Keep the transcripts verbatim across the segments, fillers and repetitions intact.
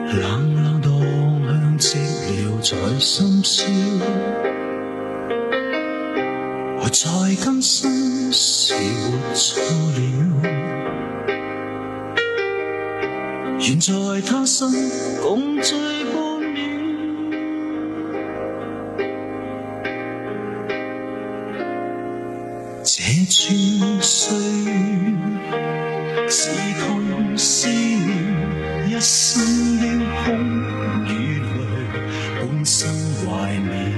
冷冷當向寂寥在深宵，活在今生是活錯了，願在他生共聚半秒，這串歲月刺痛思念，一生的空與淚半生懷緬，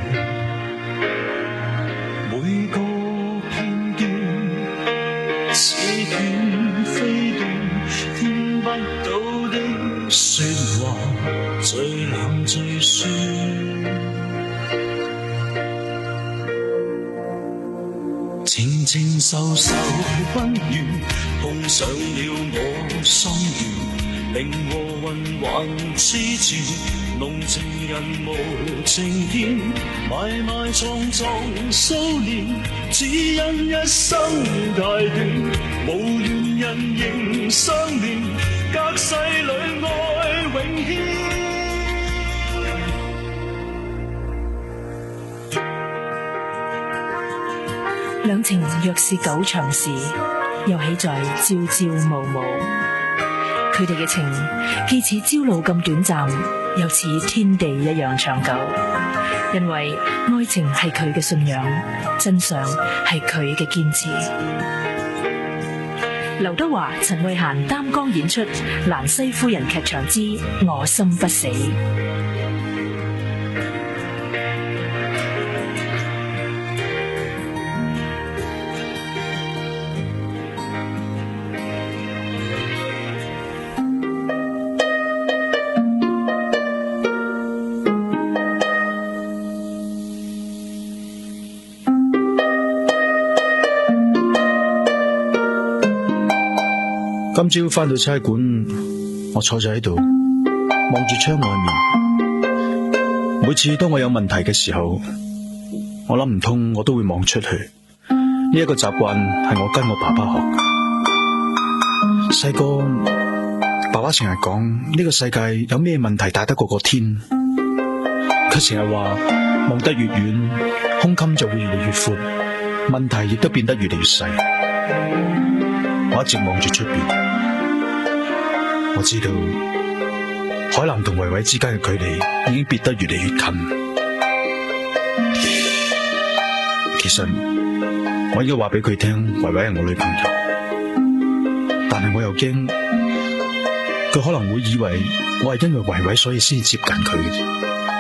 每個片段似斷飛斷，聽不到的說話最冷最酸，靜靜愁愁不怨，碰上了我心願，令和魂還痴纏，濃情人無情見，埋埋藏藏數年，只因一生太短，無緣人仍相戀，隔世裏愛永牽。 兩情若是久長時，又豈在朝朝暮暮。佢哋嘅情既似朝露咁短暫，又似天地一樣長久。因為愛情係佢嘅信仰，真相係佢嘅堅持。劉德華、陳慧嫻擔綱演出《蘭西夫人劇場之我心不死》。 今朝返到差館，我坐咗喺度望住窗外面。每次當我有問題嘅時候，我諗唔通我都會望出去。呢一個習慣係我跟我爸爸學。細個爸爸成日講呢個世界有咩問題大得過個天，佢成日話望得越遠，胸襟就會越嚟越闊，問題亦都變得越嚟越細。我一直望住出邊，我知道海南同維維之間嘅距離已經變得越嚟越近。其實我應該話俾佢聽，維維係我女朋友，但係我又驚佢可能會以為我係因為維維所以先接近佢嘅啫。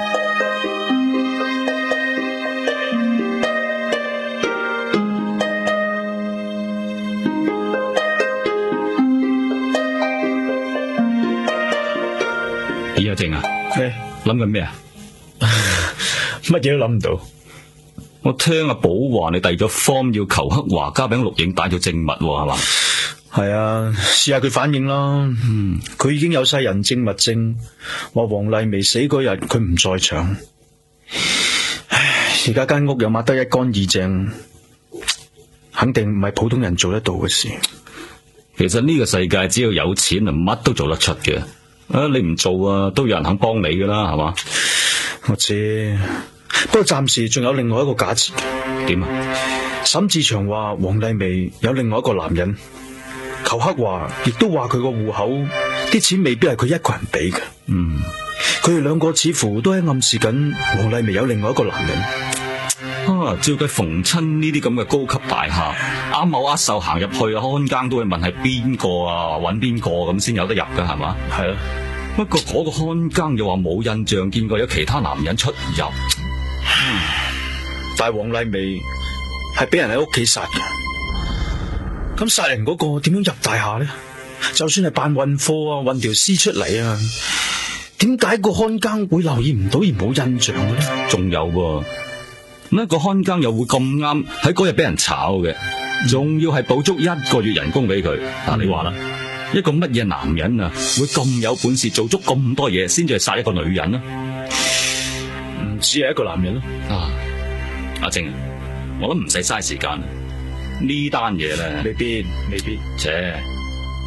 阿靜啊， 咩諗緊咩啊？ 乜嘢都諗唔到。 我聽阿寶話你遞咗 form 要求黑華加俾錄影帶做證物係嘛？ 係啊，試下佢反應啦。嗯，佢已經有晒人證物證，話黃麗薇死嗰日佢唔在場。唉，而家間屋又抹得一乾二淨，肯定唔係普通人做得到嘅事。 其實呢個世界只要有錢啊，乜都做得出嘅。啊！你唔做啊，都有人肯幫你噶啦，係嘛？ 我知，不過暫時仲有另外一個假設。 點啊？ 沈志祥話黃麗薇有另外一個男人，裘克華亦都話佢個戶口啲錢未必係佢一個人俾嘅。 嗯， 佢哋兩個似乎都喺暗示緊黃麗薇有另外一個男人。 啊！照計逢親呢啲咁嘅高級大廈，阿某阿秀行入去啊，看更都會問係邊個啊，揾邊個咁先有得入㗎，係嘛？ 係啊。 不過嗰個看更又話冇印象見過有其他男人出入。 嗯、但係黃麗薇係俾人喺屋企殺嘅，咁殺人嗰個點樣入大廈咧？就算係扮運貨啊，運條屍出嚟啊，點解個看更會留意唔到而冇印象嘅咧？ 仲有喎。呢個看更又會咁啱喺嗰日俾人炒嘅，仲要係補足一個月人工俾佢。嗱、嗯，你話啦，一個乜嘢男人啊，會咁有本事做足咁多嘢，先至係殺一個女人啊？ 唔止係一個男人咯。 啊，阿靜，我諗唔使嘥時間，呢單嘢咧， 未必，未必。 切，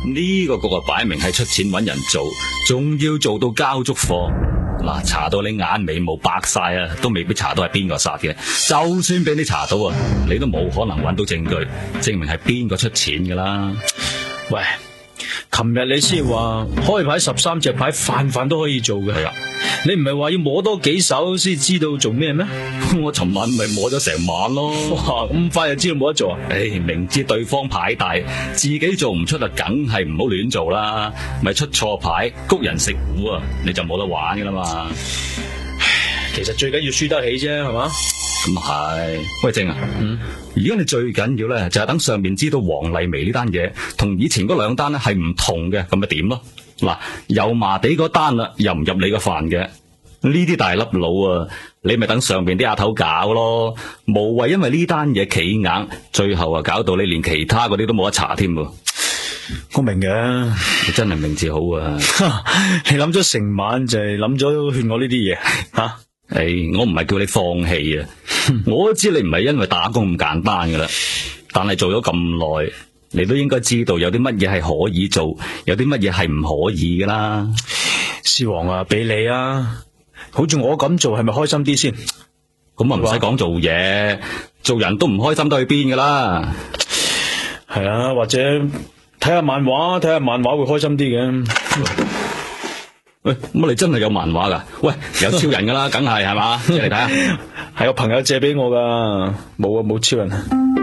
呢個局啊擺明係出錢揾人做，仲要做到交足貨。嗱，查到你眼眉毛白晒啊，都未必查到係邊個殺嘅。就算俾你查到啊，你都冇可能揾到證據證明係邊個出錢噶啦。 喂，琴日你先話開牌十三隻牌，飯飯都可以做嘅。係啊，你唔係話要摸多幾手先知道做咩咩？ 我尋晚咪摸咗成晚咯。 哇，咁快就知道冇得做啊？ 誒，明知對方牌大，自己做唔出啊，梗係唔好亂做啦。咪出錯牌，谷人食糊啊，你就冇得玩噶啦嘛。 其實最緊要輸得起啫，係嘛？ 咁係。喂，正啊，嗯，而家你最緊要咧就係等上面知道黃麗薇呢單嘢同以前嗰兩單咧係唔同嘅，咁咪點咯？嗱，油麻地嗰單啦，入唔入你個飯嘅？呢啲大粒佬啊，你咪等上邊啲阿頭搞咯，無謂因為呢單嘢企硬，最後啊搞到你連其他嗰啲都冇得查添喎。 我明嘅， 你真係明智好啊！ 你諗咗成晚就係諗咗勸我呢啲嘢吓？ 誒、哎，我唔係叫你放棄啊，我都知你唔係因為打工咁簡單噶啦，但係做咗咁耐，你都應該知道有啲乜嘢係可以做，有啲乜嘢係唔可以噶啦。 師王啊，俾你啊！好似我咁做係咪開心啲先？ 咁啊唔使講做嘢，做人都唔開心得去邊噶啦。 係啊，或者睇下漫畫，睇下漫畫會開心啲嘅。 喂，乜你真係有漫畫噶？喂，有超人噶啦，梗係係嘛？借嚟睇下。 係我朋友借俾我噶，冇啊，冇超人。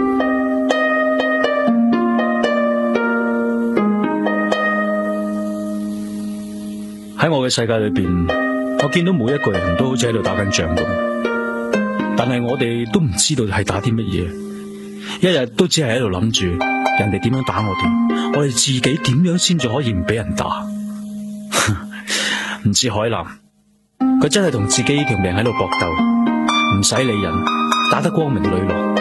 喺我嘅世界裏邊，我見到每一個人都好似喺度打緊仗咁，但係我哋都唔知道係打啲乜嘢，一日都只係喺度諗住人哋點樣打我哋，我哋自己點樣先至可以唔俾人打。唔似海南，佢真係同自己條命喺度搏鬥，唔使理人，打得光明磊落。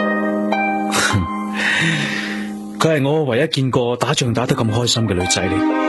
佢係我唯一見過打仗打得咁開心嘅女仔嚟。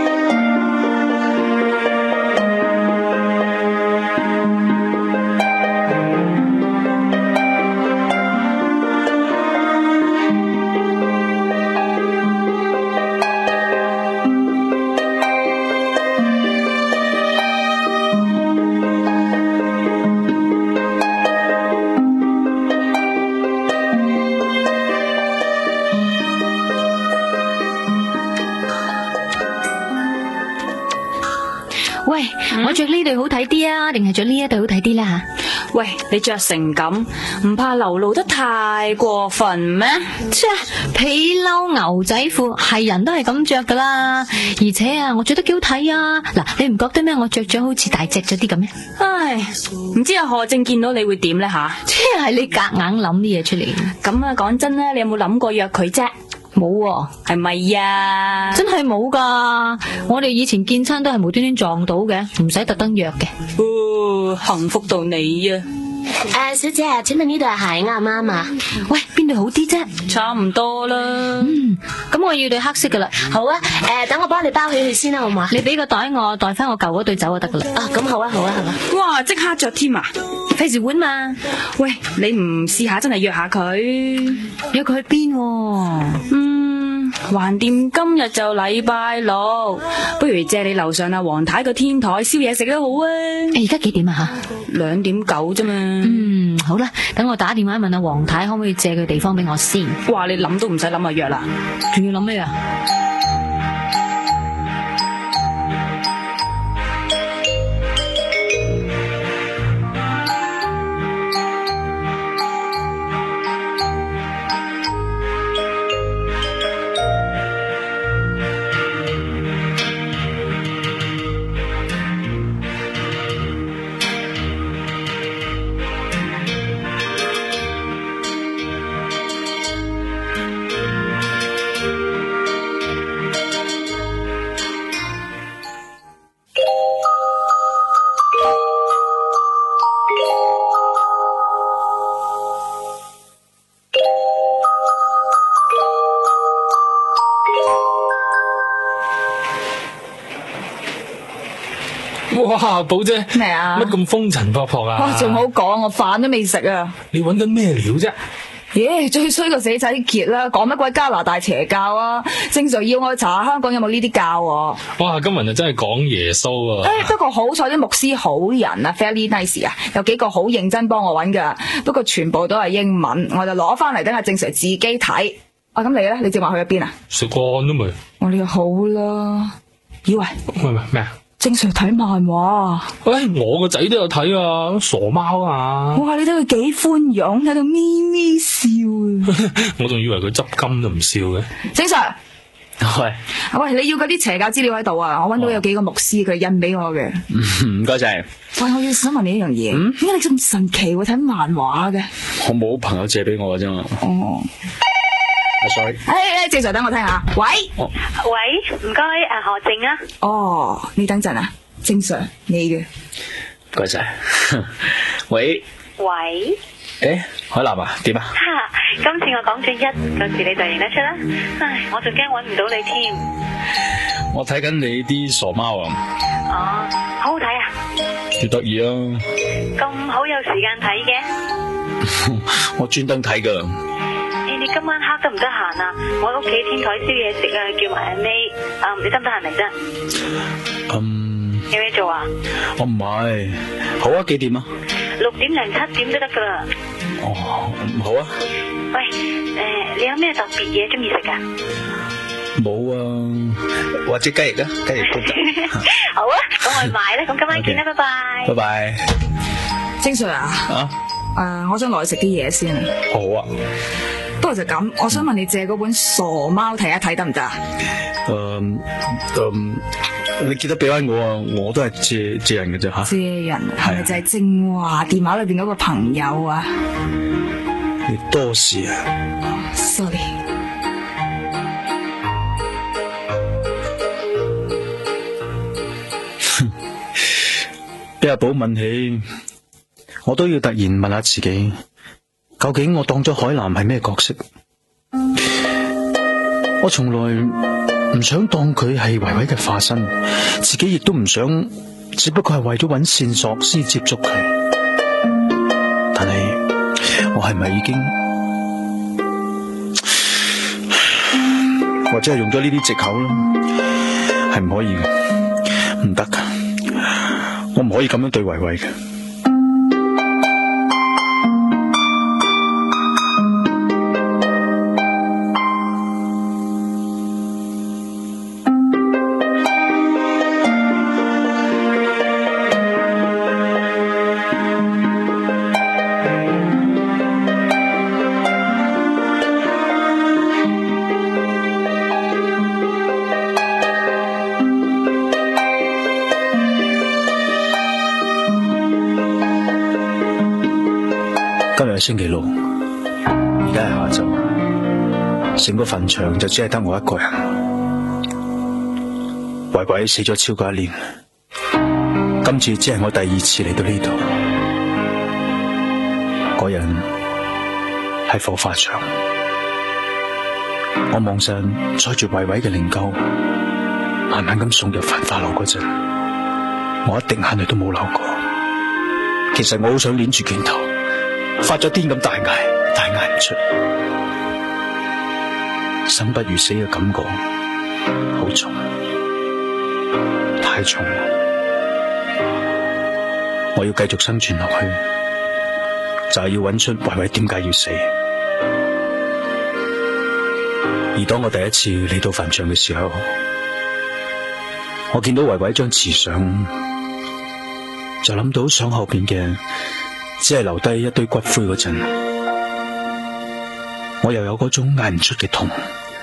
喂，我着呢對好睇啲啊，定係着呢一對好睇啲啦吓？ 喂，你着成咁，唔怕流露得太過分咩？ 切，皮褸牛仔褲係人都係咁着噶啦，而且啊，我着得幾好睇啊！嗱，你唔覺得咩？我着咗好似大隻咗啲咁咩？ 唉，唔知阿何正見到你會點咧吓？ 即係你夾硬諗啲嘢出嚟。 咁啊，講真咧，你有冇諗過約佢啫？ 冇喎， 係咪呀？ 真係冇噶，我哋以前見親都係無端端撞到嘅，唔使特登約嘅。 哦，幸福到你啊！ 誒、呃，小姐，請問呢對鞋啱唔啱啊？ 喂，邊對好啲啫？ 差唔多啦。 嗯，咁我要對黑色噶啦。 好啊，誒、呃，等我幫你包起佢先啦，好嘛？ 你俾個袋我，袋翻我舊嗰對走就得噶啦。 啊，咁好啊，好啊，係嘛？ 哇，即刻着添啊！ 費事換嘛？ 喂，你唔試下真係約下佢？ 約佢去邊？ 嗯，橫掂今日就禮拜六，不如借你樓上阿黃太個天台燒嘢食都好啊！ 誒，而家幾點啊吓？ 兩點九啫嘛。 嗯，好啦，等我打電話問阿黃太可唔可以借佢地方俾我先。 哇，你諗都唔使諗啊，約啦。 仲要諗咩啊？ 哇，寶姐咩啊？ 乜咁風塵僕僕啊？ 哇，仲好講，我飯都未食啊！ 你搵緊咩料啫？ 耶，最衰個死仔傑啦，講乜鬼加拿大邪教啊？正常要我查下香港有冇呢啲教啊？ 哇，今日就真係講耶穌啊！ 誒，不過好彩啲牧師好人啊 ，fairly nice 啊，有幾個好認真幫我揾噶，不過全部都係英文，我就攞翻嚟等阿正 Sir 自己睇。啊，咁你咧？你正話去咗邊啊？ 食飯都未。 我呢個好啦，以為喂喂咩啊？ 正 Sir 睇漫畫。 喂，我個仔都有睇啊，傻貓啊！ 哇，你睇佢幾寬容，喺度咪咪笑啊！ 我仲以為佢執金都唔笑嘅。 正 Sir。 喂， 喂，你要嗰啲邪教資料喺度啊！我搵到有幾個牧師，佢印俾我嘅。 唔該晒。 喂，我要想問你一樣嘢，點解你咁神奇會睇漫畫嘅？ 我冇朋友借俾我嘅啫嘛。 哦。 sorry。 誒誒，正常等我聽下。喂。 喂，唔該，誒何靜啊。 哦，你等陣啊，正常你嘅。 唔該晒。喂。 喂。 誒，海南啊，點啊？ 哈，今次我講咗一個字你就認得出啦。唉，我仲驚搵唔到你添。 我睇緊你啲傻貓啊。 哦，好好睇啊。 幾得意啊！ 咁好有時間睇嘅。 我專登睇噶。 誒，你今晚黑得唔得閒啊？我喺屋企天台燒嘢食啊，叫埋阿 May。啊，你得唔得閒嚟啫？ 嗯。 有咩做啊？ 我唔係。好啊，幾點啊？ 六點零七點都得噶啦。 哦，好啊。 喂，誒、呃，你有咩特別嘢中意食噶？ 冇啊，或者雞翼啊，雞翼都得。 好啊，咁我去買啦。咁今晚見啦，拜拜。 拜拜。 正 Sir 啊？ 啊？ 誒、呃，我想落去食啲嘢先。 好啊。 不過就咁，我想問你借嗰本傻貓睇一睇得唔得啊？ 誒誒，你記得俾翻我啊！我都係借借人嘅啫吓。 借人係咪就係正話電話裏邊嗰個朋友啊？ 你多事啊。 Sorry。 俾阿寶問起，我都要突然問下自己，究竟我當咗海南係咩角色？我從來唔想當佢係維維嘅化身，自己亦都唔想，只不過係為咗揾線索先接觸佢。但係我係咪已經，或者係用咗呢啲藉口咧？係唔可以嘅，唔得噶，我唔可以咁樣對維維嘅。今日係星期六，而家係下晝，成個墳場就只係得我一個人。維維死咗超過一年，今次只係我第二次嚟到呢度。嗰人係火化場，我望上載住維維嘅靈柩，慢慢咁送入焚化爐嗰陣，我一滴眼淚都冇流過。其實我好想捏住拳頭，發咗癲咁大嗌，但係嗌唔出。生不如死嘅感覺好重，太重啦！我要繼續生存落去，就係要揾出維維點解要死。而當我第一次嚟到墳場嘅時候，我見到維維張瓷相，就諗到相後邊嘅只係留低一堆骨灰嗰陣，我又有嗰種嗌唔出嘅痛。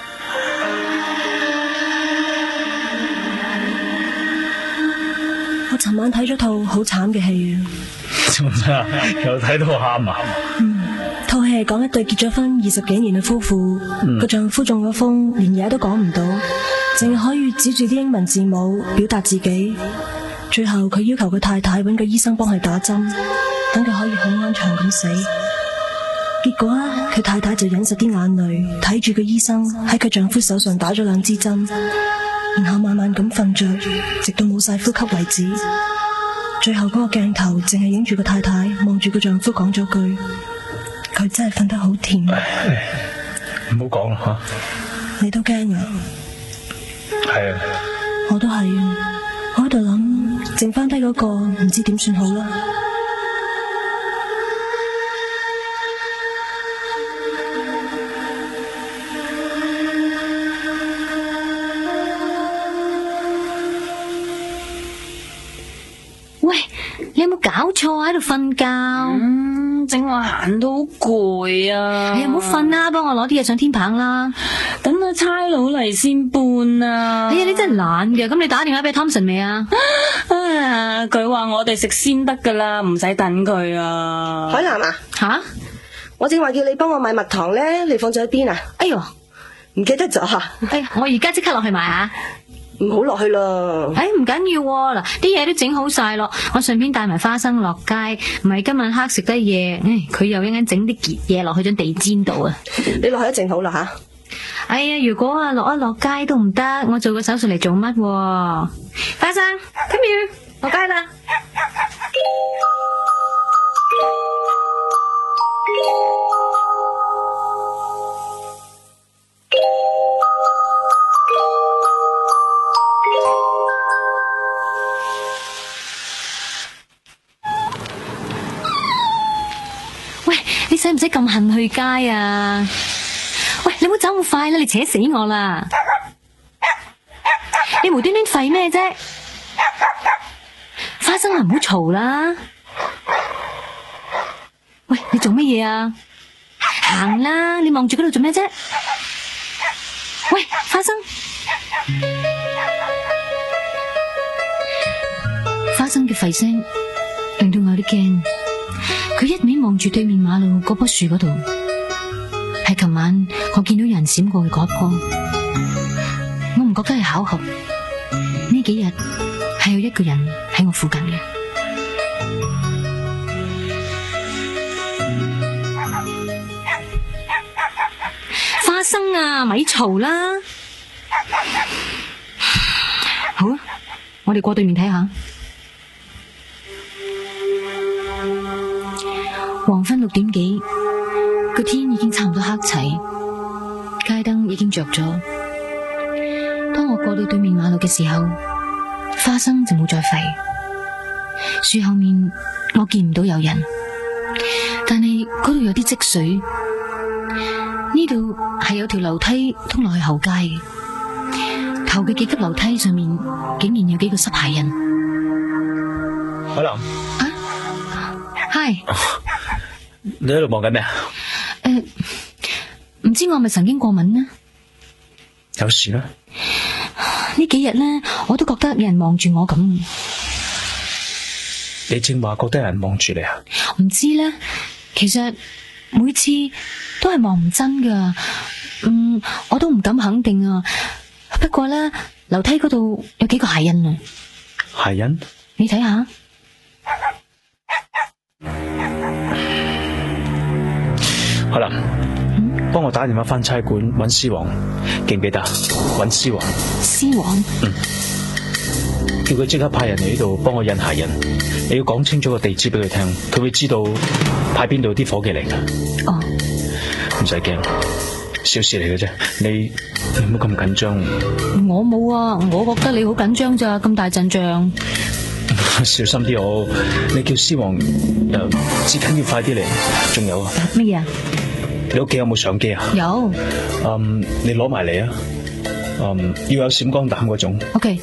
我尋晚睇咗套好慘嘅戲啊！ 做咩啊？又睇到喊啊！ 嗯，套戲係講一對結咗婚二十幾年嘅夫婦，個、嗯、丈夫中咗風，連嘢都講唔到，淨係可以指住啲英文字母表達自己。最後佢要求佢太太揾個醫生幫佢打針，等佢可以好安詳咁死。結果啊，佢太太就忍實啲眼淚，睇住個醫生喺佢丈夫手上打咗兩支針，然後慢慢咁瞓着，直到冇晒呼吸為止。最後嗰個鏡頭淨係影住個太太望住個丈夫講咗句： 佢真係瞓得好甜。 唔好講啦吓。 你都驚啊？ 係啊， 我都係啊。我喺度諗，剩翻低嗰個唔知點算好啦。 喂，你有冇搞錯喺度瞓覺？ 嗯，整我行到好攰啊！ 哎呀，唔好瞓啦，幫我攞啲嘢上天棚啦。 等個差佬嚟先搬啊！ 哎呀，你真係懶嘅。咁你打電話俾 Thompson 未啊？ 啊，佢話我哋食先得噶啦，唔使等佢啊。 海南啊， 吓？ 我正話叫你幫我買蜜糖咧，你放咗喺邊啊？ 哎喲， 唔記得咗吓。 哎呀，我而家即刻落去買啊！ 唔好落去啦。 哎，唔緊要喎，嗱，啲嘢都整好晒咯，我順便帶埋花生落街，唔係今晚黑食得嘢，唉，佢又一陣整啲結嘢落去張地氈度啊！ 你落去一陣好啦吓。 哎呀，如果啊落一落街都唔得，我做個手術嚟做乜？花生 ，come here，落街啦！喂，你使唔使咁恨去街啊？喂，你唔好走咁快啦，你扯死我啦！你無端端吠咩啫？花生啊，唔好嘈啦！喂，你做乜嘢啊？行啦，你望住嗰度做咩啫？喂，花生，花生嘅吠聲令到我有啲驚，佢一面望住對面馬路嗰棵樹嗰度。係琴晚我見到有人閃過去嗰一棵，我唔覺得係巧合。呢幾日係有一個人喺我附近嘅。花生啊，咪嘈啦！好啊，我哋過對面睇下。黃昏六點幾。個天已經差唔多黑齊，街燈已經着咗。當我過到對面馬路嘅時候，花生就冇再吠。樹後面我見唔到有人，但係嗰度有啲積水。呢度係有條樓梯通落去後街嘅，頭嘅幾級樓梯上面竟然有幾個濕鞋印。 海南啊，Hi， 你喺度望緊咩啊？ 誒，唔知我係咪曾經過敏呢？ 有事啦？ 呢幾日呢，我都覺得有人望住我咁。 你正話覺得有人望住你啊？ 唔知呢，其實每次都係望唔真噶。嗯，我都唔敢肯定啊。不過呢，樓梯嗰度有幾個鞋印啊。 鞋印？ 你睇下。 好啦，幫、嗯、我打電話翻差館揾獅王，記唔記得？揾獅王。 獅王。 嗯。叫佢即刻派人嚟呢度幫我印鞋印。你要講清楚個地址俾佢聽，佢會知道派邊度啲伙計嚟噶。 哦。 唔使驚，小事嚟嘅啫。你唔好咁緊張。 我冇啊，我覺得你好緊張咋，咁大陣仗。 小心啲我，你叫獅王誒，至緊要快啲嚟。仲有啊？ 乜嘢啊？ 你屋企有冇相機啊？ 有。 嗯，你攞埋嚟啊。嗯，要有閃光彈嗰種。 OK。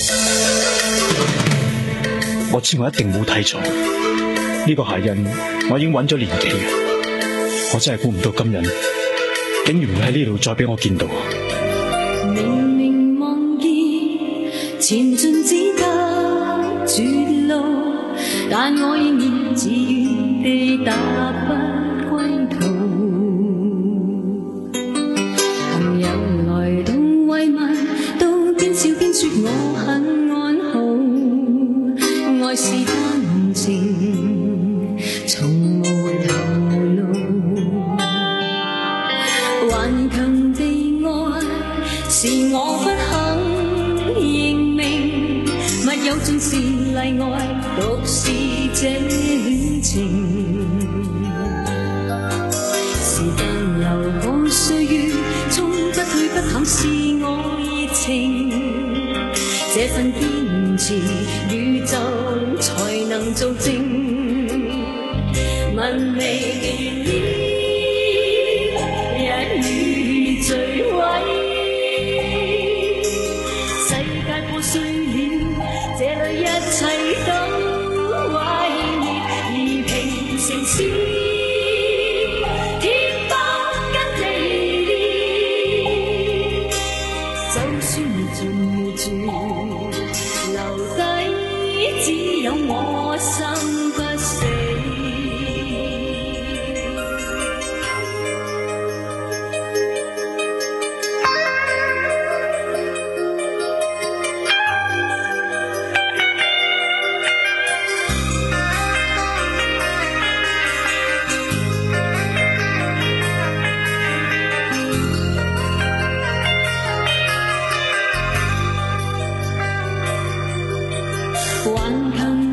我知我一定冇睇錯，呢個鞋印我已經揾咗年幾嘅，我真係估唔到今日竟然會喺呢度再俾我見到。 明明望見前進只得絕路，但我仍然自願地踏不歸途。朋友來到慰問，都邊笑邊說我很安好，愛是單程，從無回頭路，頑強地愛是我不肯認命，密友盡是例外，獨是這戀情。 不淡是我熱情，這份堅持宇宙才能做證。問未完了，一語墜毀，世界破碎了，這裏一切都毀滅，而平城市。頑強